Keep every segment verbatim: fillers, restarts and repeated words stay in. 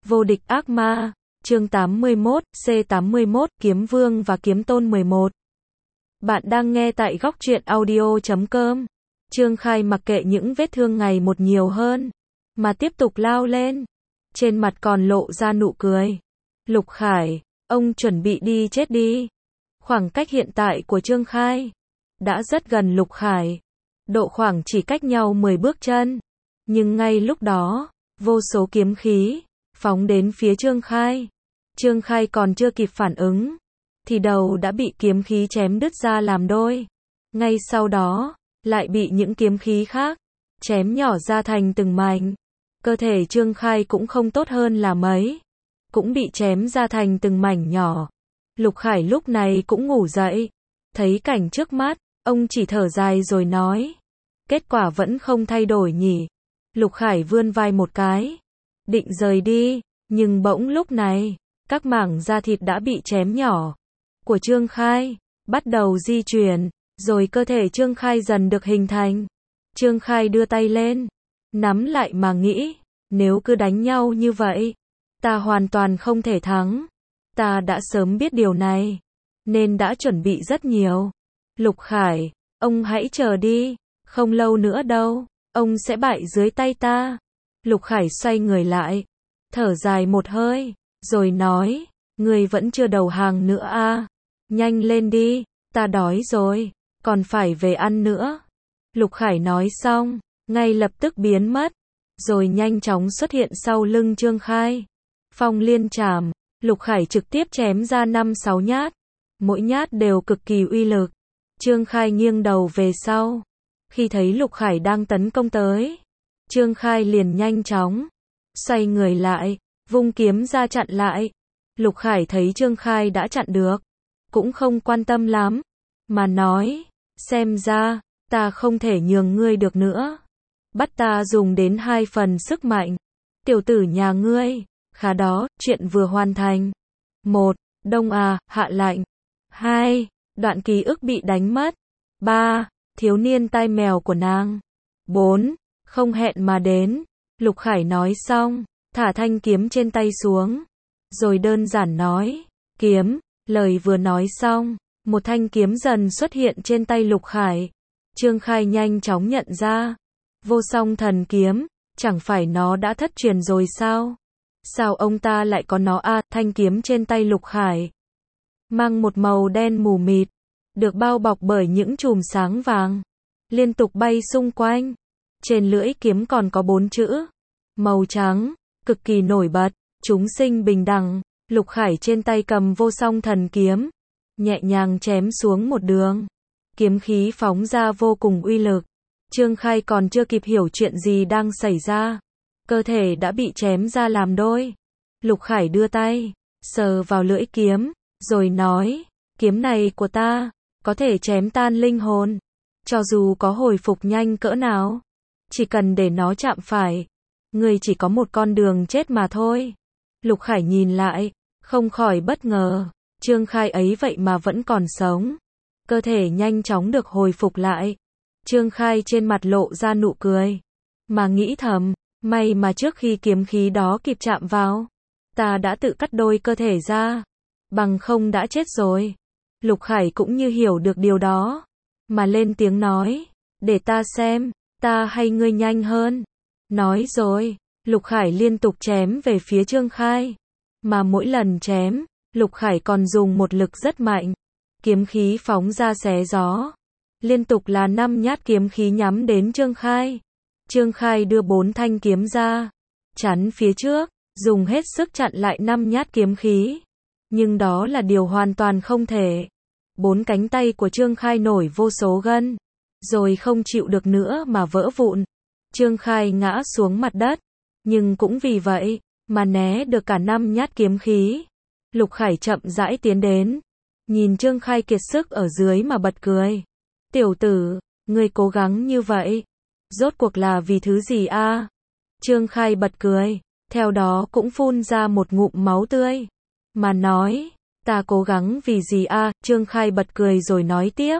Vô địch ác ma, chương tám mươi mốt, C tám mươi mốt, Kiếm Vương và Kiếm Tôn mười một. Bạn đang nghe tại góc truyện audio chấm com. Trương Khai mặc kệ những vết thương ngày một nhiều hơn, mà tiếp tục lao lên. Trên mặt còn lộ ra nụ cười. Lục Khải, ông chuẩn bị đi chết đi. Khoảng cách hiện tại của Trương Khai đã rất gần Lục Khải. Độ khoảng chỉ cách nhau mười bước chân. Nhưng ngay lúc đó, vô số kiếm khí phóng đến phía Trương Khai. Trương Khai còn chưa kịp phản ứng, thì đầu đã bị kiếm khí chém đứt ra làm đôi. Ngay sau đó, lại bị những kiếm khí khác chém nhỏ ra thành từng mảnh. Cơ thể Trương Khai cũng không tốt hơn là mấy, cũng bị chém ra thành từng mảnh nhỏ. Lục Khải lúc này cũng ngủ dậy, thấy cảnh trước mắt, ông chỉ thở dài rồi nói, kết quả vẫn không thay đổi nhỉ. Lục Khải vươn vai một cái, định rời đi, nhưng bỗng lúc này, các mảng da thịt đã bị chém nhỏ của Trương Khai bắt đầu di chuyển, rồi cơ thể Trương Khai dần được hình thành. Trương Khai đưa tay lên, nắm lại mà nghĩ, nếu cứ đánh nhau như vậy, ta hoàn toàn không thể thắng. Ta đã sớm biết điều này, nên đã chuẩn bị rất nhiều. Lục Khải, ông hãy chờ đi, không lâu nữa đâu, ông sẽ bại dưới tay ta. Lục Khải xoay người lại, thở dài một hơi, rồi nói, ngươi vẫn chưa đầu hàng nữa à? Nhanh lên đi, ta đói rồi, còn phải về ăn nữa. Lục Khải nói xong, ngay lập tức biến mất, rồi nhanh chóng xuất hiện sau lưng Trương Khai. Phong liên trảm, Lục Khải trực tiếp chém ra năm sáu nhát, mỗi nhát đều cực kỳ uy lực. Trương Khai nghiêng đầu về sau, khi thấy Lục Khải đang tấn công tới, Trương Khai liền nhanh chóng xoay người lại, vung kiếm ra chặn lại. Lục Khải thấy Trương Khai đã chặn được, cũng không quan tâm lắm, mà nói, xem ra, ta không thể nhường ngươi được nữa. Bắt ta dùng đến hai phần sức mạnh. Tiểu tử nhà ngươi, khá đó, chuyện vừa hoàn thành. Một. Đông à, hạ lạnh. Hai. Đoạn ký ức bị đánh mất. Ba. Thiếu niên tai mèo của nàng. Bốn. Không hẹn mà đến. Lục Khải nói xong, thả thanh kiếm trên tay xuống, rồi đơn giản nói, kiếm. Lời vừa nói xong, một thanh kiếm dần xuất hiện trên tay Lục Khải. Trương Khai nhanh chóng nhận ra, vô song thần kiếm, chẳng phải nó đã thất truyền rồi sao? Sao ông ta lại có nó à? Thanh kiếm trên tay Lục Khải mang một màu đen mù mịt, được bao bọc bởi những chùm sáng vàng, liên tục bay xung quanh. Trên lưỡi kiếm còn có bốn chữ, màu trắng, cực kỳ nổi bật, chúng sinh bình đẳng. Lục Khải trên tay cầm vô song thần kiếm, nhẹ nhàng chém xuống một đường. Kiếm khí phóng ra vô cùng uy lực. Trương Khai còn chưa kịp hiểu chuyện gì đang xảy ra, cơ thể đã bị chém ra làm đôi. Lục Khải đưa tay, sờ vào lưỡi kiếm, rồi nói, kiếm này của ta, có thể chém tan linh hồn. Cho dù có hồi phục nhanh cỡ nào, chỉ cần để nó chạm phải, ngươi chỉ có một con đường chết mà thôi. Lục Khải nhìn lại, không khỏi bất ngờ, Trương Khai ấy vậy mà vẫn còn sống. Cơ thể nhanh chóng được hồi phục lại. Trương Khai trên mặt lộ ra nụ cười, mà nghĩ thầm, may mà trước khi kiếm khí đó kịp chạm vào, ta đã tự cắt đôi cơ thể ra, bằng không đã chết rồi. Lục Khải cũng như hiểu được điều đó, mà lên tiếng nói, để ta xem, ta hay ngươi nhanh hơn. Nói rồi, Lục Khải liên tục chém về phía Trương Khai, mà mỗi lần chém, Lục Khải còn dùng một lực rất mạnh. Kiếm khí phóng ra xé gió, liên tục là năm nhát kiếm khí nhắm đến Trương Khai. Trương Khai đưa bốn thanh kiếm ra, chắn phía trước, dùng hết sức chặn lại năm nhát kiếm khí. Nhưng đó là điều hoàn toàn không thể. Bốn cánh tay của Trương Khai nổi vô số gân, rồi không chịu được nữa mà vỡ vụn. Trương Khai ngã xuống mặt đất, nhưng cũng vì vậy, mà né được cả năm nhát kiếm khí. Lục Khải chậm rãi tiến đến, nhìn Trương Khai kiệt sức ở dưới mà bật cười. Tiểu tử, ngươi cố gắng như vậy, rốt cuộc là vì thứ gì a? Trương Khai bật cười, theo đó cũng phun ra một ngụm máu tươi, mà nói, ta cố gắng vì gì a? Trương Khai bật cười rồi nói tiếp,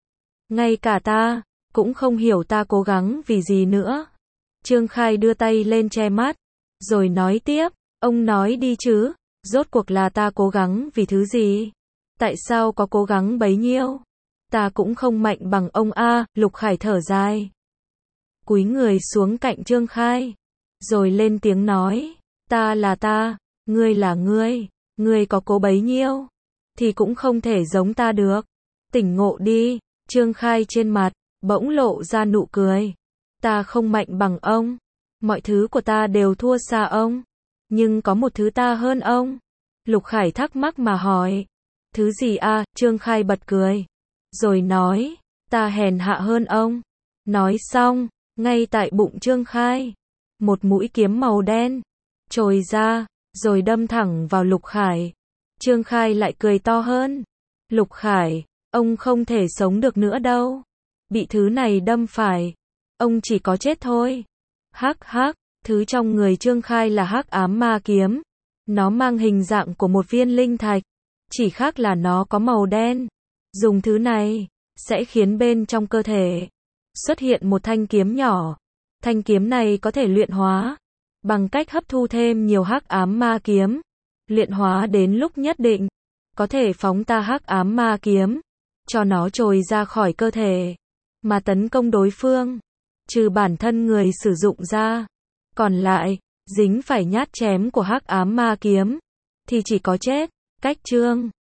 ngay cả ta cũng không hiểu ta cố gắng vì gì nữa. Trương Khai đưa tay lên che mắt, rồi nói tiếp, Ông nói đi chứ, rốt cuộc là ta cố gắng vì thứ gì? Tại sao có cố gắng bấy nhiêu? Ta cũng không mạnh bằng ông a, Lục Khải thở dài. Cúi người xuống cạnh Trương Khai, rồi lên tiếng nói, ta là ta, ngươi là ngươi, ngươi có cố bấy nhiêu, thì cũng không thể giống ta được. Tỉnh ngộ đi, Trương Khai trên mặt, bỗng lộ ra nụ cười. Ta không mạnh bằng ông, mọi thứ của ta đều thua xa ông, nhưng có một thứ ta hơn ông. Lục Khải thắc mắc mà hỏi, thứ gì a? Trương Khai bật cười, rồi nói, ta hèn hạ hơn ông. Nói xong, ngay tại bụng Trương Khai, một mũi kiếm màu đen trồi ra, rồi đâm thẳng vào Lục Khải. Trương Khai lại cười to hơn. Lục Khải, ông không thể sống được nữa đâu. Bị thứ này đâm phải, ông chỉ có chết thôi. Hắc hắc, thứ trong người Trương Khai là hắc ám ma kiếm. Nó mang hình dạng của một viên linh thạch, chỉ khác là nó có màu đen. Dùng thứ này, sẽ khiến bên trong cơ thể xuất hiện một thanh kiếm nhỏ. Thanh kiếm này có thể luyện hóa, bằng cách hấp thu thêm nhiều hắc ám ma kiếm. Luyện hóa đến lúc nhất định, có thể phóng ta hắc ám ma kiếm, cho nó trồi ra khỏi cơ thể, mà tấn công đối phương. Trừ bản thân người sử dụng ra, còn lại, dính phải nhát chém của hắc ám ma kiếm, thì chỉ có chết. Cách chương